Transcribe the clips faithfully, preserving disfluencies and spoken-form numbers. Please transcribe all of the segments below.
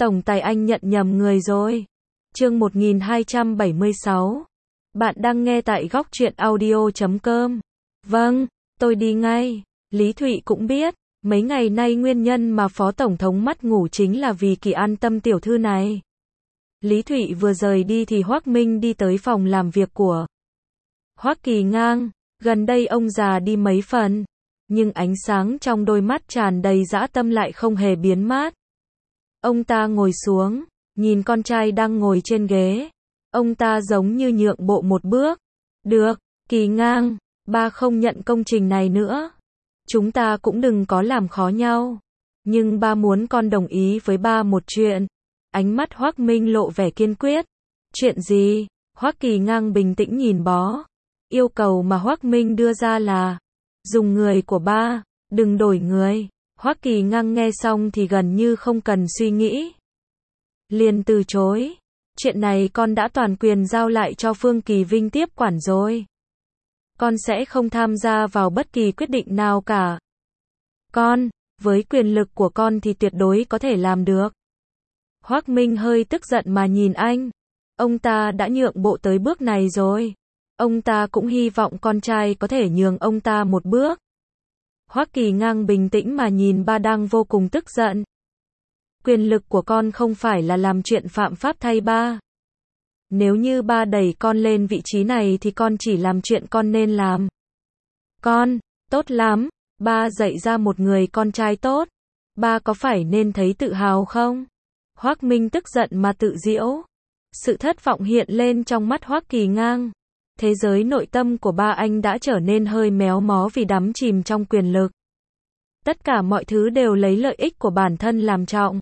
Tổng tài anh nhận nhầm người rồi. Chương một nghìn hai trăm bảy mươi sáu. Bạn đang nghe tại góc truyện audio chấm com. Vâng, tôi đi ngay. Lý Thụy cũng biết, mấy ngày nay nguyên nhân mà Phó Tổng thống mất ngủ chính là vì Kỳ An Tâm tiểu thư này. Lý Thụy vừa rời đi thì Hoắc Minh đi tới phòng làm việc của Hoắc Kỳ Ngang. Gần đây ông già đi mấy phần, nhưng ánh sáng trong đôi mắt tràn đầy dã tâm lại không hề biến mất. Ông ta ngồi xuống, nhìn con trai đang ngồi trên ghế. Ông ta giống như nhượng bộ một bước. Được, Kỳ Ngang, ba không nhận công trình này nữa. Chúng ta cũng đừng có làm khó nhau. Nhưng ba muốn con đồng ý với ba một chuyện. Ánh mắt Hoắc Minh lộ vẻ kiên quyết. Chuyện gì? Hoắc Kỳ Ngang bình tĩnh nhìn bó. Yêu cầu mà Hoắc Minh đưa ra là dùng người của ba, đừng đổi người. Hoắc Kỳ Ngang nghe xong thì gần như không cần suy nghĩ, liền từ chối. Chuyện này con đã toàn quyền giao lại cho Phương Kỳ Vinh tiếp quản rồi. Con sẽ không tham gia vào bất kỳ quyết định nào cả. Con, với quyền lực của con thì tuyệt đối có thể làm được. Hoắc Minh hơi tức giận mà nhìn anh. Ông ta đã nhượng bộ tới bước này rồi. Ông ta cũng hy vọng con trai có thể nhường ông ta một bước. Hoắc Kỳ Ngang bình tĩnh mà nhìn ba đang vô cùng tức giận. Quyền lực của con không phải là làm chuyện phạm pháp thay ba. Nếu như ba đẩy con lên vị trí này thì con chỉ làm chuyện con nên làm. Con, tốt lắm, ba dạy ra một người con trai tốt. Ba có phải nên thấy tự hào không? Hoắc Minh tức giận mà tự giễu. Sự thất vọng hiện lên trong mắt Hoắc Kỳ Ngang. Thế giới nội tâm của ba anh đã trở nên hơi méo mó vì đắm chìm trong quyền lực. Tất cả mọi thứ đều lấy lợi ích của bản thân làm trọng.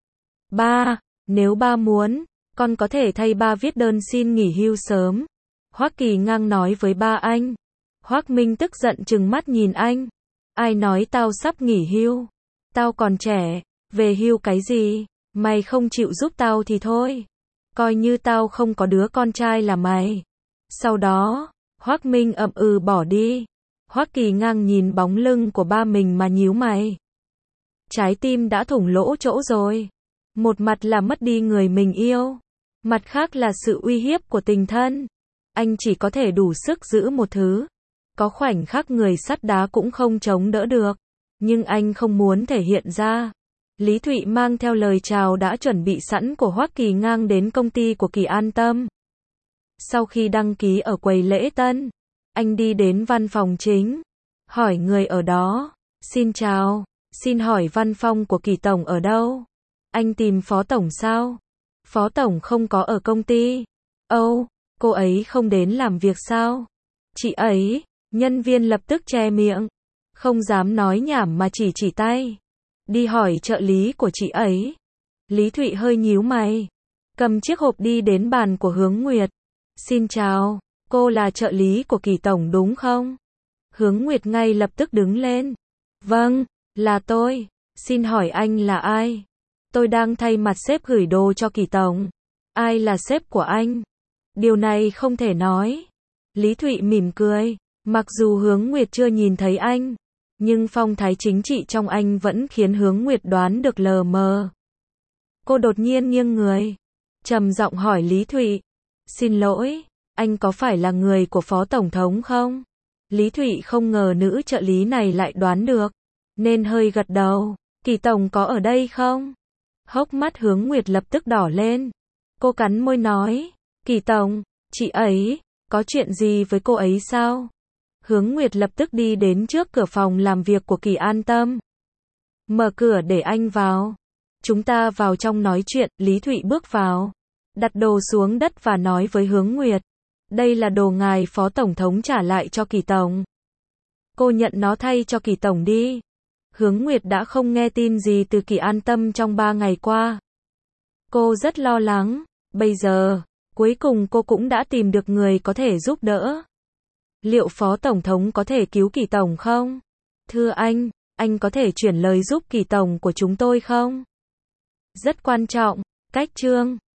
Ba, nếu ba muốn, con có thể thay ba viết đơn xin nghỉ hưu sớm. Hoắc Kỳ Ngang nói với ba anh. Hoắc Minh tức giận trừng mắt nhìn anh. Ai nói tao sắp nghỉ hưu? Tao còn trẻ, về hưu cái gì? Mày không chịu giúp tao thì thôi. Coi như tao không có đứa con trai là mày. Sau đó, Hoắc Minh ậm ừ bỏ đi. Hoắc Kỳ Ngang nhìn bóng lưng của ba mình mà nhíu mày. Trái tim đã thủng lỗ chỗ rồi. Một mặt là mất đi người mình yêu, mặt khác là sự uy hiếp của tình thân. Anh chỉ có thể đủ sức giữ một thứ. Có khoảnh khắc người sắt đá cũng không chống đỡ được. Nhưng anh không muốn thể hiện ra. Lý Thụy mang theo lời chào đã chuẩn bị sẵn của Hoắc Kỳ Ngang đến công ty của Kỳ An Tâm. Sau khi đăng ký ở quầy lễ tân, anh đi đến văn phòng chính, hỏi người ở đó. Xin chào, xin hỏi văn phòng của Kỳ Tổng ở đâu? Anh tìm Phó Tổng sao? Phó Tổng không có ở công ty. Âu, oh, cô ấy không đến làm việc sao? Chị ấy, nhân viên lập tức che miệng, không dám nói nhảm mà chỉ chỉ tay. Đi hỏi trợ lý của chị ấy. Lý Thụy hơi nhíu mày, cầm chiếc hộp đi đến bàn của Hướng Nguyệt. Xin chào, cô là trợ lý của Kỳ Tổng đúng không? Hướng Nguyệt ngay lập tức đứng lên. Vâng, là tôi. Xin hỏi anh là ai? Tôi đang thay mặt sếp gửi đồ cho Kỳ Tổng. Ai là sếp của anh? Điều này không thể nói. Lý Thụy mỉm cười. Mặc dù Hướng Nguyệt chưa nhìn thấy anh, nhưng phong thái chính trị trong anh vẫn khiến Hướng Nguyệt đoán được lờ mờ. Cô đột nhiên nghiêng người, trầm giọng hỏi Lý Thụy. Xin lỗi, anh có phải là người của Phó Tổng thống không? Lý Thụy không ngờ nữ trợ lý này lại đoán được, nên hơi gật đầu. Kỳ Tổng có ở đây không? Hốc mắt Hướng Nguyệt lập tức đỏ lên. Cô cắn môi nói. Kỳ Tổng, chị ấy, có chuyện gì với cô ấy sao? Hướng Nguyệt lập tức đi đến trước cửa phòng làm việc của Kỳ An Tâm. Mở cửa để anh vào. Chúng ta vào trong nói chuyện. Lý Thụy bước vào, đặt đồ xuống đất và nói với Hướng Nguyệt. Đây là đồ ngài Phó Tổng thống trả lại cho Kỳ Tổng. Cô nhận nó thay cho Kỳ Tổng đi. Hướng Nguyệt đã không nghe tin gì từ Kỳ An Tâm trong ba ngày qua. Cô rất lo lắng. Bây giờ, cuối cùng cô cũng đã tìm được người có thể giúp đỡ. Liệu Phó Tổng thống có thể cứu Kỳ Tổng không? Thưa anh, anh có thể chuyển lời giúp Kỳ Tổng của chúng tôi không? Rất quan trọng. Cách chương